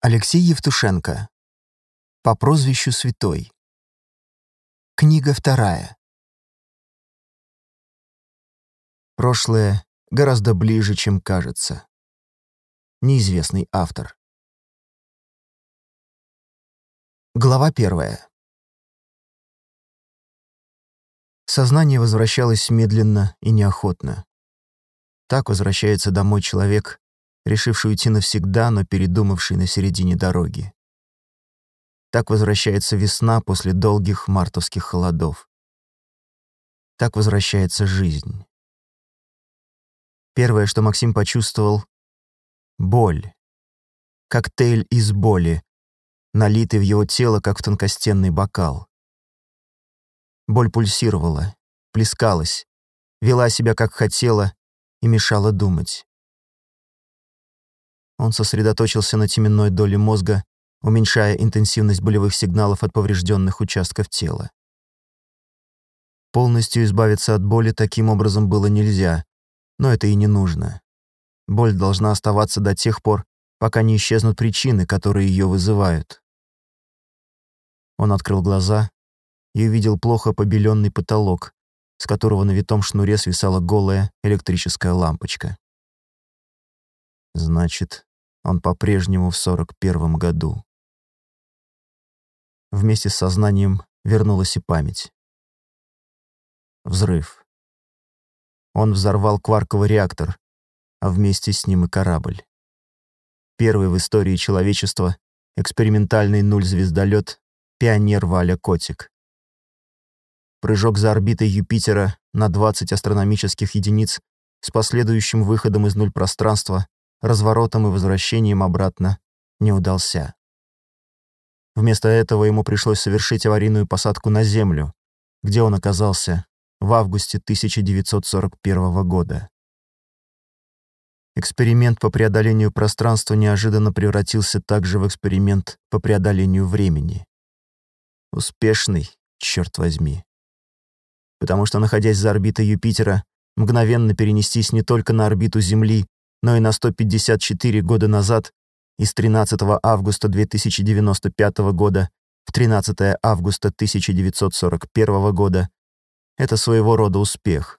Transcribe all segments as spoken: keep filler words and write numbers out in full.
Алексей Евтушенко. По прозвищу Святой. Книга вторая. Прошлое гораздо ближе, чем кажется. Неизвестный автор. Глава первая. Сознание возвращалось медленно и неохотно. Так возвращается домой человек, решивший уйти навсегда, но передумавший на середине дороги. Так возвращается весна после долгих мартовских холодов. Так возвращается жизнь. Первое, что Максим почувствовал — боль. Коктейль из боли, налитый в его тело, как в тонкостенный бокал. Боль пульсировала, плескалась, вела себя, как хотела, и мешала думать. Он сосредоточился на теменной доле мозга, уменьшая интенсивность болевых сигналов от поврежденных участков тела. Полностью избавиться от боли таким образом было нельзя, но это и не нужно. Боль должна оставаться до тех пор, пока не исчезнут причины, которые ее вызывают. Он открыл глаза и увидел плохо побеленный потолок, с которого на витом шнуре свисала голая электрическая лампочка. Значит, он по-прежнему в сорок первом году. Вместе с сознанием вернулась и память. Взрыв. Он взорвал кварковый реактор, а вместе с ним и корабль. Первый в истории человечества экспериментальный нуль-звездолет «Пионер Валя Котик». Прыжок за орбитой Юпитера на двадцать астрономических единиц с последующим выходом из нуль-пространства, разворотом и возвращением обратно не удался. Вместо этого ему пришлось совершить аварийную посадку на Землю, где он оказался в августе тысяча девятьсот сорок первого года. Эксперимент по преодолению пространства неожиданно превратился также в эксперимент по преодолению времени. Успешный, черт возьми. Потому что, находясь за орбитой Юпитера, мгновенно перенестись не только на орбиту Земли, но и на сто пятьдесят четыре года назад, из тринадцатого августа две тысячи девяносто пятого года в тринадцатое августа тысяча девятьсот сорок первого года, это своего рода успех.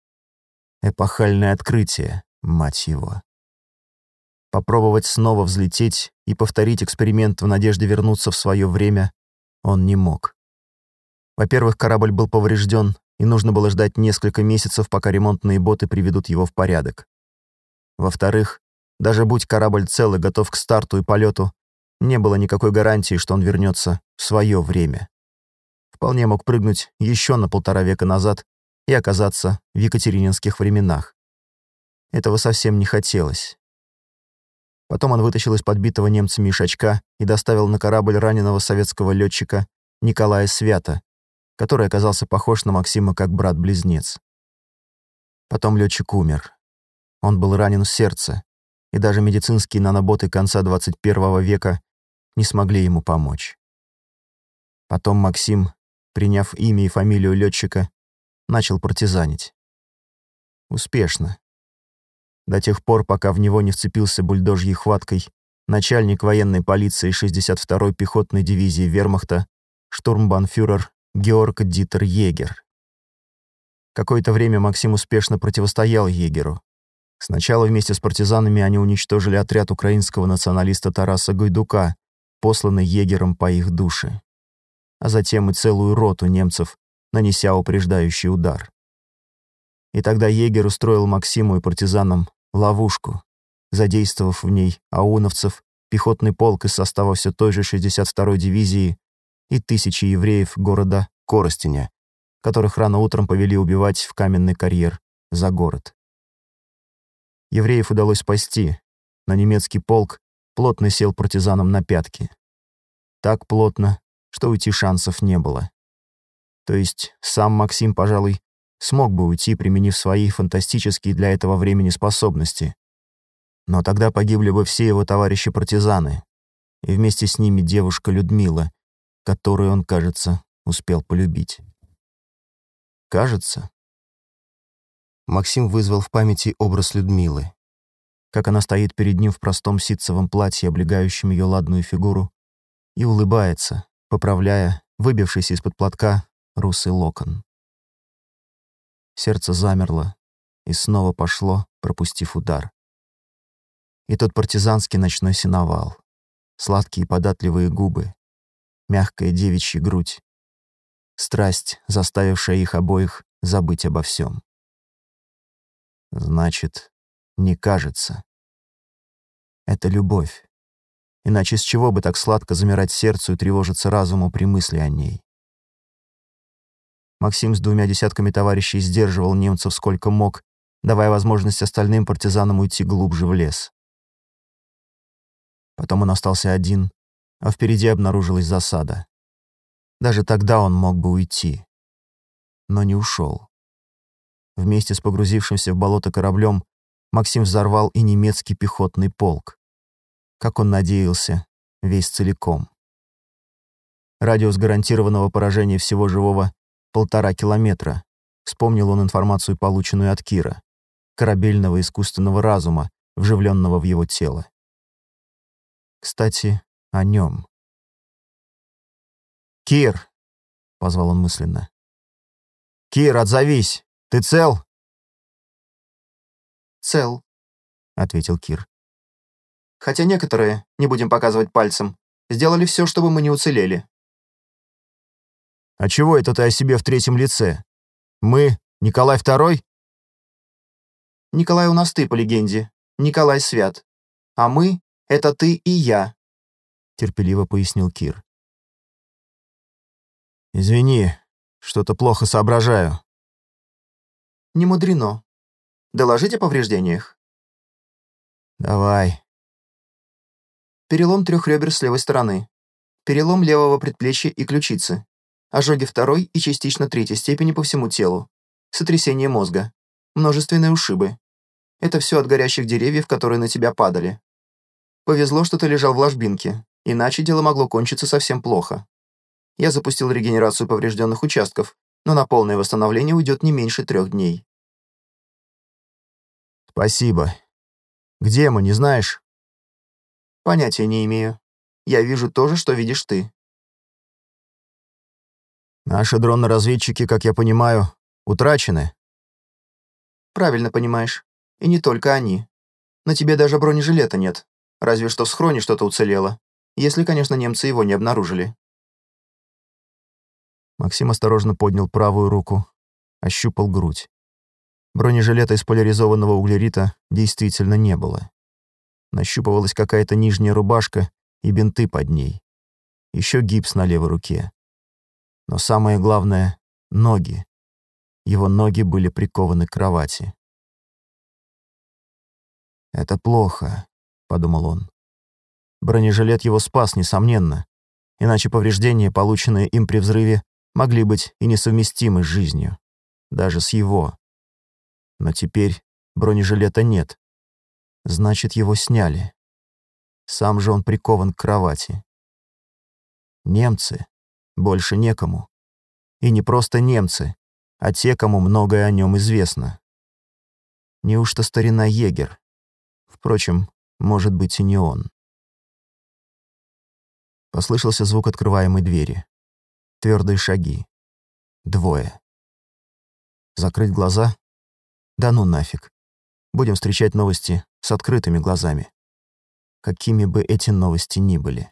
Эпохальное открытие, мать его. Попробовать снова взлететь и повторить эксперимент в надежде вернуться в свое время он не мог. Во-первых, корабль был поврежден, и нужно было ждать несколько месяцев, пока ремонтные боты приведут его в порядок. Во-вторых, даже будь корабль цел и готов к старту и полету, не было никакой гарантии, что он вернется в свое время. Вполне мог прыгнуть еще на полтора века назад и оказаться в екатерининских временах. Этого совсем не хотелось. Потом он вытащил из подбитого немцами ишачка и доставил на корабль раненого советского летчика Николая Свята, который оказался похож на Максима как брат-близнец. Потом летчик умер. Он был ранен в сердце, и даже медицинские наноботы конца двадцать первого века не смогли ему помочь. Потом Максим, приняв имя и фамилию летчика, начал партизанить. Успешно. До тех пор, пока в него не вцепился бульдожьей хваткой начальник военной полиции шестьдесят второй пехотной дивизии вермахта, штурмбанфюрер Георг Дитер Егер. Какое-то время Максим успешно противостоял Егеру. Сначала вместе с партизанами они уничтожили отряд украинского националиста Тараса Гайдука, посланный Егером по их душе, а затем и целую роту немцев, нанеся упреждающий удар. И тогда Егер устроил Максиму и партизанам ловушку, задействовав в ней ауновцев, пехотный полк из состава все той же шестьдесят второй дивизии и тысячи евреев города Коростеня, которых рано утром повели убивать в каменный карьер за город. Евреев удалось спасти, но немецкий полк плотно сел партизанам на пятки. Так плотно, что уйти шансов не было. То есть сам Максим, пожалуй, смог бы уйти, применив свои фантастические для этого времени способности. Но тогда погибли бы все его товарищи-партизаны, и вместе с ними девушка Людмила, которую он, кажется, успел полюбить. Кажется. Максим вызвал в памяти образ Людмилы. как она стоит перед ним в простом ситцевом платье, облегающем ее ладную фигуру, и улыбается, поправляя выбившийся из-под платка русый локон. Сердце замерло и снова пошло, пропустив удар. И тот партизанский ночной сеновал, сладкие податливые губы, мягкая девичья грудь, страсть, заставившая их обоих забыть обо всем. Значит, не кажется. Это любовь. Иначе с чего бы так сладко замирать сердцу и тревожиться разуму при мысли о ней? Максим с двумя десятками товарищей сдерживал немцев сколько мог, давая возможность остальным партизанам уйти глубже в лес. Потом он остался один, а впереди обнаружилась засада. Даже тогда он мог бы уйти, но не ушел. Вместе с погрузившимся в болото кораблем Максим взорвал и немецкий пехотный полк. Как он надеялся, весь целиком. Радиус гарантированного поражения всего живого — полтора километра. Вспомнил он информацию, полученную от Кира, корабельного искусственного разума, вживленного в его тело. Кстати, о нем. «Кир!» — позвал он мысленно. «Кир, отзовись! Ты цел?» «Цел», — ответил Кир. «Хотя некоторые, не будем показывать пальцем, сделали все, чтобы мы не уцелели». «А чего это ты о себе в третьем лице? Мы Николай второй?» «Николай у нас ты, по легенде. Николай Свят. А мы — это ты и я», — терпеливо пояснил Кир. «Извини, что-то плохо соображаю». «Не мудрено. Доложить о повреждениях?» «Давай». Перелом трех ребер с левой стороны. Перелом левого предплечья и ключицы. Ожоги второй и частично третьей степени по всему телу. Сотрясение мозга. Множественные ушибы. Это все от горящих деревьев, которые на тебя падали. Повезло, что ты лежал в ложбинке, иначе дело могло кончиться совсем плохо. Я запустил регенерацию поврежденных участков, но на полное восстановление уйдет не меньше трех дней. «Спасибо. Где мы, не знаешь?» «Понятия не имею. Я вижу то же, что видишь ты». «Наши дроны-разведчики, как я понимаю, утрачены?» «Правильно понимаешь. И не только они. На тебе даже бронежилета нет. Разве что в схроне что-то уцелело. Если, конечно, немцы его не обнаружили». Максим осторожно поднял правую руку, ощупал грудь. Бронежилета из поляризованного углерита действительно не было. Нащупывалась какая-то нижняя рубашка и бинты под ней. Еще гипс на левой руке. Но самое главное — ноги. Его ноги были прикованы к кровати. «Это плохо», — подумал он. Бронежилет его спас, несомненно, иначе повреждения, полученные им при взрыве, могли быть и несовместимы с жизнью, даже с его. Но теперь бронежилета нет. Значит, его сняли. Сам же он прикован к кровати. Немцы. Больше некому. И не просто немцы, а те, кому многое о нем известно. Неужто старина егерь? Впрочем, может быть и не он. Послышался звук открываемой двери. Твердые шаги. Двое. Закрыть глаза? Да ну нафиг. Будем встречать новости с открытыми глазами. Какими бы эти новости ни были.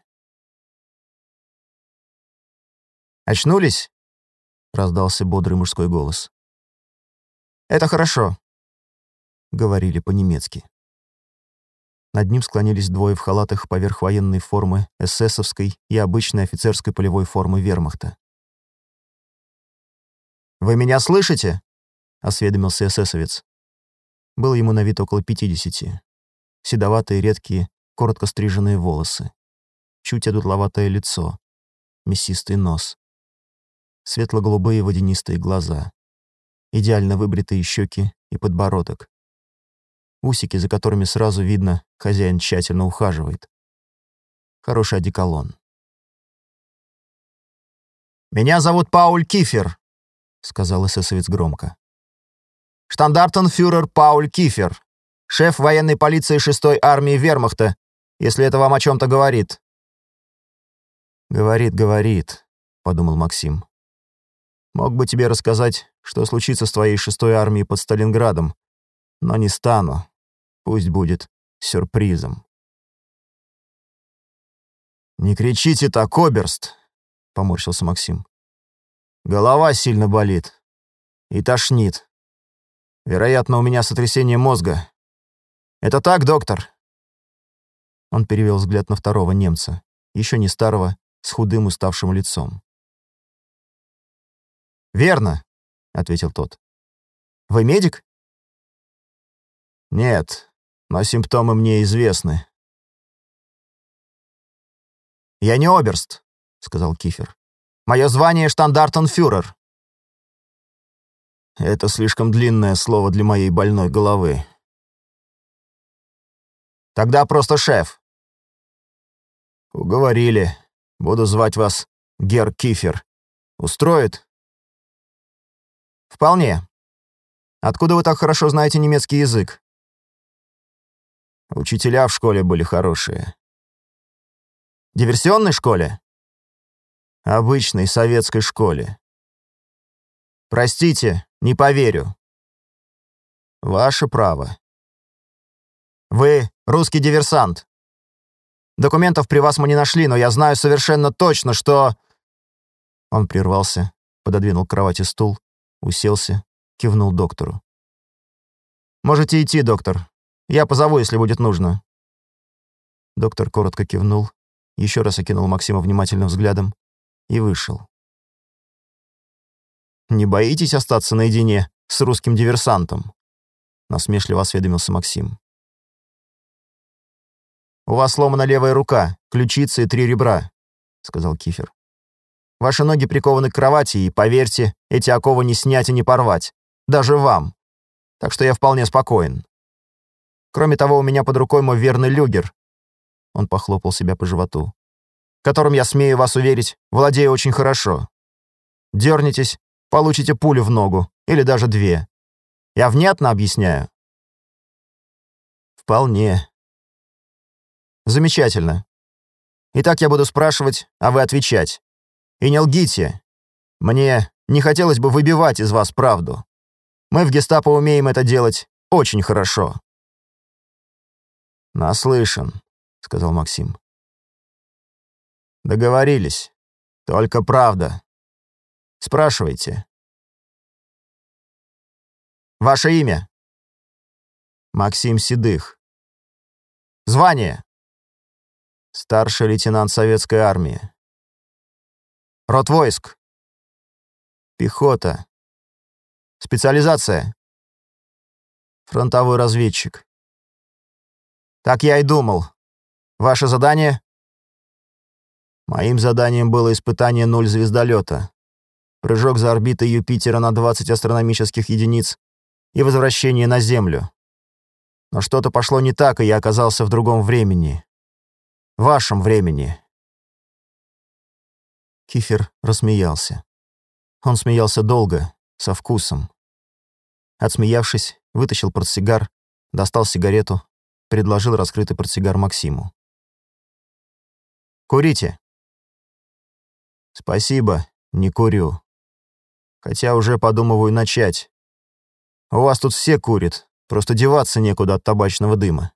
«Очнулись?» — раздался бодрый мужской голос. «Это хорошо», — говорили по-немецки. Над ним склонились двое в халатах поверх военной формы эсэсовской и обычной офицерской полевой формы вермахта. «Вы меня слышите?» — осведомился эсэсовец. Было ему на вид около пятидесяти. Седоватые, редкие, коротко стриженные волосы. Чуть одутловатое лицо. Мясистый нос. Светло-голубые водянистые глаза. Идеально выбритые щеки и подбородок. Усики, за которыми сразу видно, хозяин тщательно ухаживает. Хороший одеколон. «Меня зовут Пауль Кифер», — сказал эсэсовец громко. «Штандартенфюрер Пауль Кифер. шеф военной полиции шестой армии Вермахта, если это вам о чем-то говорит». «Говорит, говорит», — подумал Максим. «Мог бы тебе рассказать, что случится с твоей шестой армией под Сталинградом, но не стану. Пусть будет сюрпризом». «Не кричите так, оберст!» — поморщился Максим. «Голова сильно болит и тошнит. Вероятно, у меня сотрясение мозга. Это так, доктор?» Он перевел взгляд на второго немца, еще не старого, с худым уставшим лицом. «Верно», — ответил тот. «Вы медик?» «Нет, но симптомы мне известны». «Я не оберст», — сказал Кифер. «Мое звание штандартенфюрер». «Это слишком длинное слово для моей больной головы». «Тогда просто шеф». «Уговорили. Буду звать вас Герр Кифер. Устроит?» «Вполне. Откуда вы так хорошо знаете немецкий язык?» «Учителя в школе были хорошие». «Диверсионной школе?» «Обычной советской школе». «Простите, не поверю». «Ваше право». «Вы русский диверсант. Документов при вас мы не нашли, но я знаю совершенно точно, что...» Он прервался, пододвинул к кровати стул, уселся, кивнул доктору. «Можете идти, доктор. Я позову, если будет нужно». Доктор коротко кивнул, еще раз окинул Максима внимательным взглядом и вышел. «Не боитесь остаться наедине с русским диверсантом?» — насмешливо осведомился Максим. «У вас сломана левая рука, ключица и три ребра», — сказал Кифер. «Ваши ноги прикованы к кровати, и, поверьте, эти оковы не снять и не порвать. Даже вам. Так что я вполне спокоен. Кроме того, у меня под рукой мой верный люгер». Он похлопал себя по животу. «Которым, я смею вас уверить, владею очень хорошо. Дернетесь, получите пулю в ногу, или даже две. Я внятно объясняю?» «Вполне». «Замечательно. Итак, я буду спрашивать, а вы отвечать. И не лгите. Мне не хотелось бы выбивать из вас правду. Мы в гестапо умеем это делать очень хорошо». «Наслышан», — сказал Максим. «Договорились. Только правда. Спрашивайте». «Ваше имя?» «Максим Седых». «Звание?» «Старший лейтенант советской армии». «Род войск?» «Пехота». «Специализация?» «Фронтовой разведчик». «Так я и думал. Ваше задание?» «Моим заданием было испытание нуль звездолета, прыжок за орбитой Юпитера на двадцать астрономических единиц и возвращение на Землю. Но что-то пошло не так, и я оказался в другом времени. Вашем времени». Кифер рассмеялся. Он смеялся долго, со вкусом. Отсмеявшись, вытащил портсигар, достал сигарету, предложил раскрытый портсигар Максиму. «Курите?» «Спасибо, не курю. Хотя уже подумываю начать. У вас тут все курят, просто деваться некуда от табачного дыма».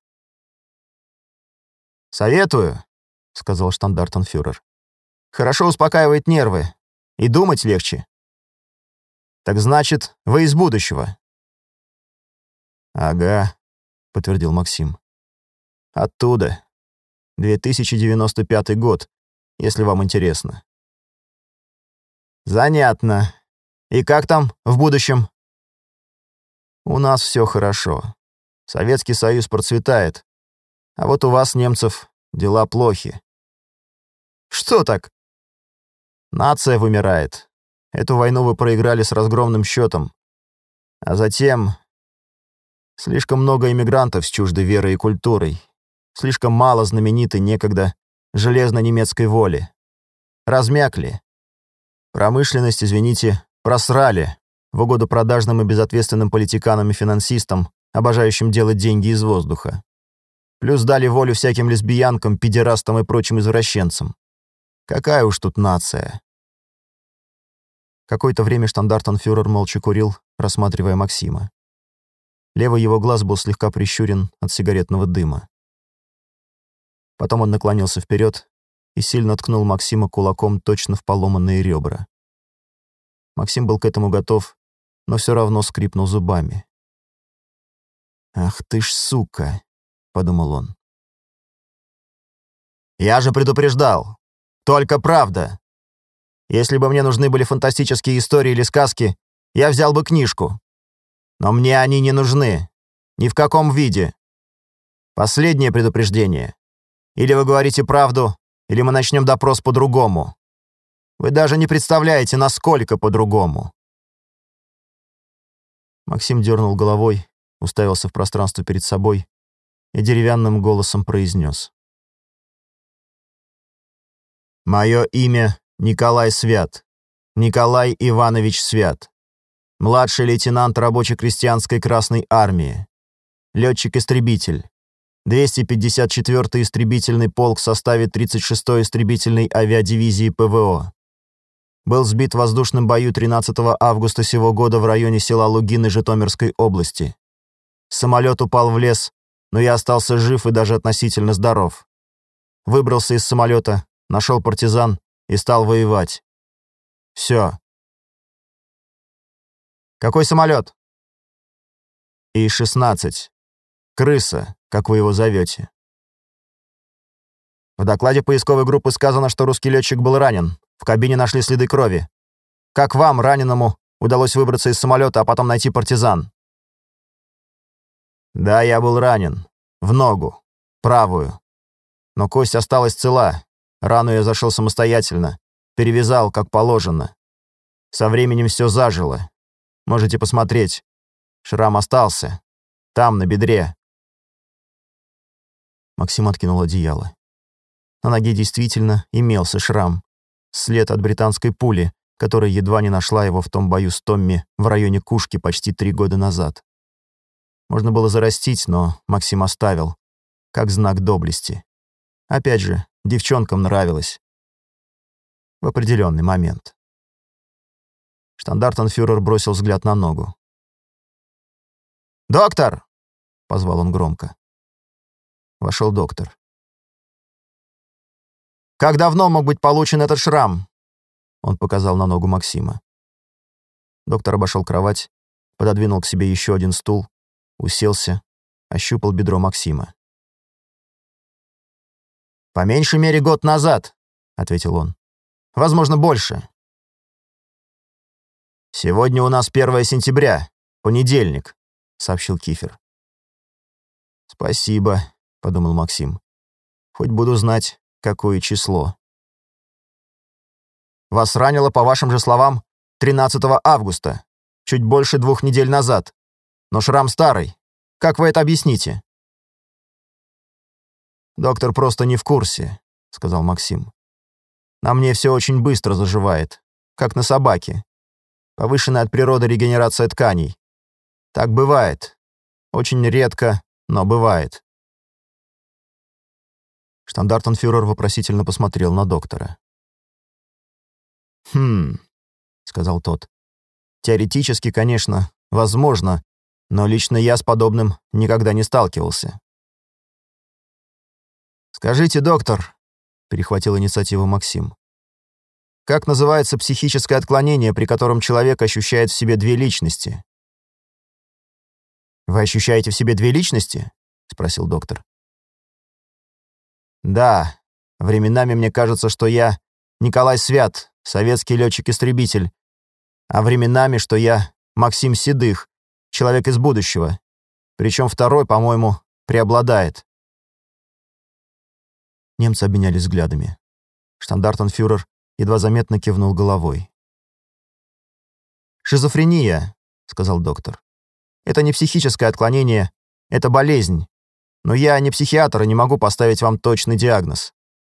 «Советую», — сказал штандартенфюрер. «Хорошо успокаивает нервы. И думать легче». «Так значит, вы из будущего?» «Ага», — подтвердил Максим. «Оттуда. две тысячи девяносто пятый год, если вам интересно». «Занятно. И как там в будущем?» «У нас все хорошо. Советский Союз процветает. А вот у вас, немцев, дела плохи». «Что так?» «Нация вымирает. Эту войну вы проиграли с разгромным счетом. А затем... Слишком много иммигрантов с чуждой верой и культурой. Слишком мало знаменитой некогда железно-немецкой воли. Размякли. Промышленность, извините, просрали в угоду продажным и безответственным политиканам и финансистам, обожающим делать деньги из воздуха. Плюс дали волю всяким лесбиянкам, педерастам и прочим извращенцам. Какая уж тут нация. Какое-то время штандартенфюрер молча курил, рассматривая Максима. Левый его глаз был слегка прищурен от сигаретного дыма. Потом он наклонился вперед и сильно ткнул Максима кулаком точно в поломанные ребра. Максим был к этому готов, но все равно скрипнул зубами. «Ах ты ж сука!» — подумал он. «Я же предупреждал! Только правда! Если бы мне нужны были фантастические истории или сказки, я взял бы книжку. Но мне они не нужны. Ни в каком виде. Последнее предупреждение. Или вы говорите правду, или мы начнем допрос по-другому. Вы даже не представляете, насколько по-другому». Максим дернул головой, уставился в пространство перед собой и деревянным голосом произнес. «Мое имя Николай Свят. Николай Иванович Свят. Младший лейтенант рабоче-крестьянской Красной Армии. Летчик-истребитель. двести пятьдесят четвёртый истребительный полк в составе тридцать шестой истребительной авиадивизии ПВО. Был сбит в воздушном бою тринадцатого августа сего года в районе села Лугины Житомирской области. Самолет упал в лес, но я остался жив и даже относительно здоров. Выбрался из самолета, нашел партизан и стал воевать. Все. Какой самолет? И шестнадцать. Крыса, как вы его зовете. В докладе поисковой группы сказано, что русский летчик был ранен. В кабине нашли следы крови. Как вам, раненому, удалось выбраться из самолета, а потом найти партизан? Да, я был ранен. В ногу. Правую. Но кость осталась цела. Рану я зашел самостоятельно. Перевязал, как положено. Со временем все зажило. Можете посмотреть. Шрам остался. Там, на бедре. Максим откинул одеяло. На ноге действительно имелся шрам. След от британской пули, которая едва не нашла его в том бою с Томми в районе Кушки почти три года назад. Можно было зарастить, но Максим оставил, как знак доблести. Опять же, девчонкам нравилось. В определенный момент. Штандартенфюрер бросил взгляд на ногу. «Доктор!» — позвал он громко. Вошел доктор. «Как давно мог быть получен этот шрам?» Он показал на ногу Максима. Доктор обошел кровать, пододвинул к себе еще один стул, уселся, ощупал бедро Максима. «По меньшей мере год назад», — ответил он. «Возможно, больше». «Сегодня у нас первое сентября, понедельник», — сообщил Кифер. «Спасибо», — подумал Максим. «Хоть буду знать, какое число». «Вас ранило, по вашим же словам, тринадцатого августа, чуть больше двух недель назад. Но шрам старый. Как вы это объясните?» «Доктор просто не в курсе», — сказал Максим. «На мне все очень быстро заживает, как на собаке. Повышенная от природы регенерация тканей. Так бывает. Очень редко, но бывает». Штандартенфюрер вопросительно посмотрел на доктора. «Хм», — сказал тот. «Теоретически, конечно, возможно, но лично я с подобным никогда не сталкивался». «Скажите, доктор», — перехватил инициативу Максим, «как называется психическое отклонение, при котором человек ощущает в себе две личности?» «Вы ощущаете в себе две личности?» — спросил доктор. «Да, временами мне кажется, что я Николай Свят, советский летчик-истребитель, а временами, что я Максим Седых, человек из будущего, причем второй, по-моему, преобладает». Немцы обменялись взглядами. Штандартенфюрер едва заметно кивнул головой. «Шизофрения», — сказал доктор. «Это не психическое отклонение, это болезнь. Но я не психиатр и не могу поставить вам точный диагноз».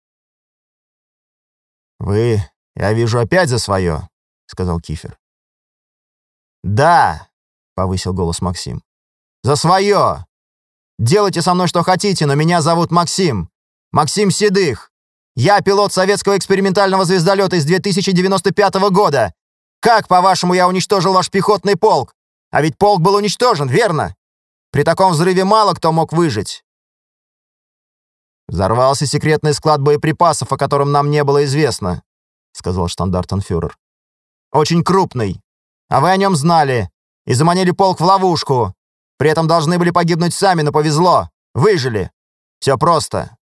«Вы, я вижу, опять за свое», — сказал Кифер. «Да», — повысил голос Максим. За свое! Делайте со мной что хотите, но меня зовут Максим. Максим Седых. Я пилот советского экспериментального звездолета из две тысячи девяносто пятого года. Как, по-вашему, я уничтожил ваш пехотный полк? А ведь полк был уничтожен, верно? При таком взрыве мало кто мог выжить. Взорвался секретный склад боеприпасов, о котором нам не было известно, сказал штандартенфюрер. Очень крупный. А вы о нем знали и заманили полк в ловушку. При этом должны были погибнуть сами, но повезло. Выжили. Все просто.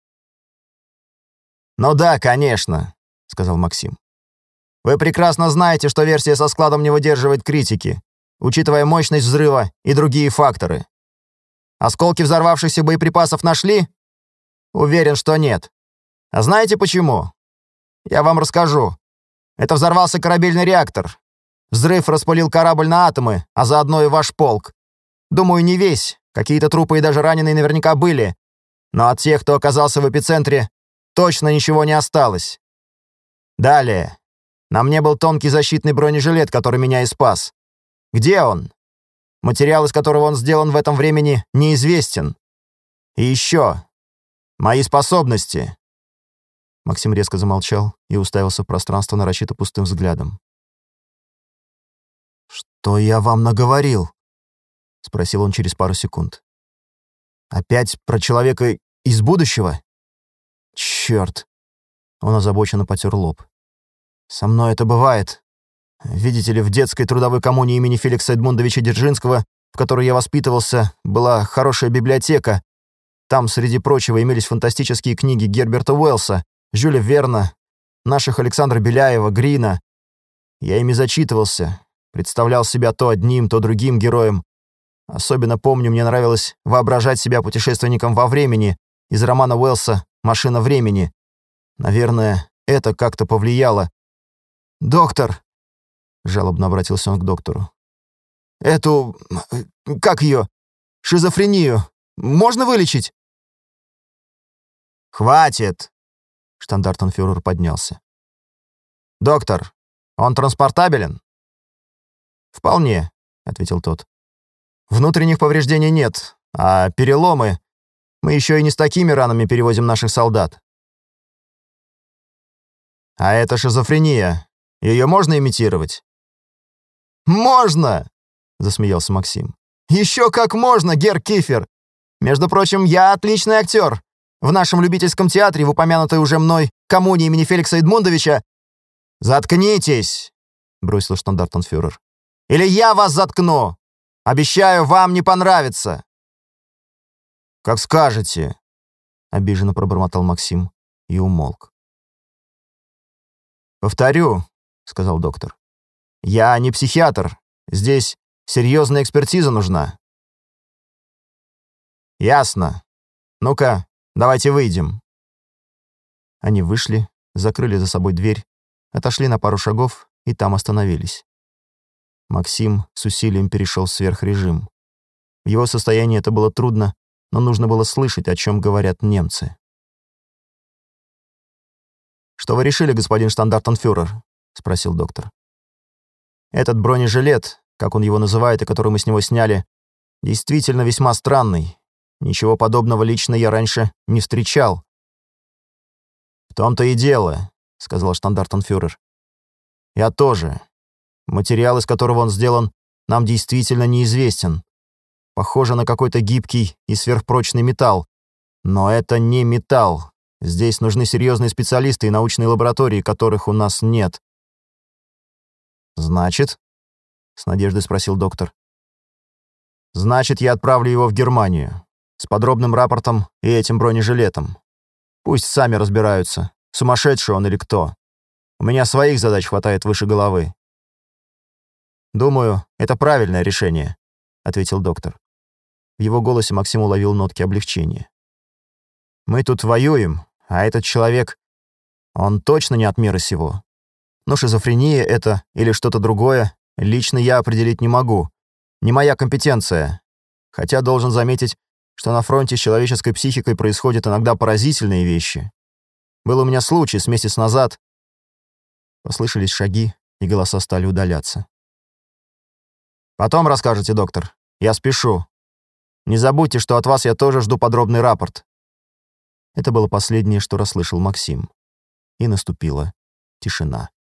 «Ну да, конечно», — сказал Максим. «Вы прекрасно знаете, что версия со складом не выдерживает критики, учитывая мощность взрыва и другие факторы. Осколки взорвавшихся боеприпасов нашли? Уверен, что нет. А знаете почему? Я вам расскажу. Это взорвался корабельный реактор. Взрыв распылил корабль на атомы, а заодно и ваш полк. Думаю, не весь. Какие-то трупы и даже раненые наверняка были. Но от тех, кто оказался в эпицентре, точно ничего не осталось. Далее. На мне был тонкий защитный бронежилет, который меня и спас. Где он? Материал, из которого он сделан в этом времени, неизвестен. И еще. Мои способности. Максим резко замолчал и уставился в пространство нарочито пустым взглядом. «Что я вам наговорил?» — спросил он через пару секунд. «Опять про человека из будущего? Черт!» Он озабоченно потер лоб. «Со мной это бывает. Видите ли, в детской трудовой коммуне имени Феликса Эдмундовича Дзержинского, в которой я воспитывался, была хорошая библиотека. Там, среди прочего, имелись фантастические книги Герберта Уэллса, Жюля Верна, наших Александра Беляева, Грина. Я ими зачитывался, представлял себя то одним, то другим героем. Особенно помню, мне нравилось воображать себя путешественником во времени из романа Уэллса «Машина времени». Наверное, это как-то повлияло. «Доктор!» — жалобно обратился он к доктору. «Эту... как ее? Шизофрению. Можно вылечить?» «Хватит!» — штандартенфюрер поднялся. «Доктор, он транспортабелен?» «Вполне», — ответил тот. «Внутренних повреждений нет, а переломы... Мы еще и не с такими ранами перевозим наших солдат». «А это шизофрения. Ее можно имитировать?» «Можно!» — засмеялся Максим. «Еще как можно, герр Кифер! Между прочим, я отличный актер. В нашем любительском театре, в упомянутой уже мной коммуне имени Феликса Эдмундовича...» «Заткнитесь!» — бросил штандартенфюрер. «Или я вас заткну! Обещаю, вам не понравится!» «Как скажете!» — обиженно пробормотал Максим и умолк. «Повторю», — сказал доктор. «Я не психиатр. Здесь серьезная экспертиза нужна». «Ясно. Ну-ка, давайте выйдем». Они вышли, закрыли за собой дверь, отошли на пару шагов и там остановились. Максим с усилием перешел в сверхрежим. В его состоянии это было трудно, но нужно было слышать, о чем говорят немцы. «Что вы решили, господин штандартенфюрер?» — спросил доктор. «Этот бронежилет, как он его называет и который мы с него сняли, действительно весьма странный. Ничего подобного лично я раньше не встречал». «В том-то и дело», — сказал штандартенфюрер. «Я тоже. Материал, из которого он сделан, нам действительно неизвестен. Похоже на какой-то гибкий и сверхпрочный металл. Но это не металл. Здесь нужны серьезные специалисты и научные лаборатории, которых у нас нет». «Значит?» — с надеждой спросил доктор. «Значит, я отправлю его в Германию. С подробным рапортом и этим бронежилетом. Пусть сами разбираются, сумасшедший он или кто. У меня своих задач хватает выше головы». «Думаю, это правильное решение», — ответил доктор. В его голосе Максим уловил нотки облегчения. «Мы тут воюем, а этот человек, он точно не от мира сего. Но шизофрения это или что-то другое, лично я определить не могу. Не моя компетенция. Хотя должен заметить, что на фронте с человеческой психикой происходят иногда поразительные вещи. Был у меня случай с месяц назад». Послышались шаги, и голоса стали удаляться. «Потом расскажете, доктор. Я спешу. Не забудьте, что от вас я тоже жду подробный рапорт». Это было последнее, что расслышал Максим. И наступила тишина.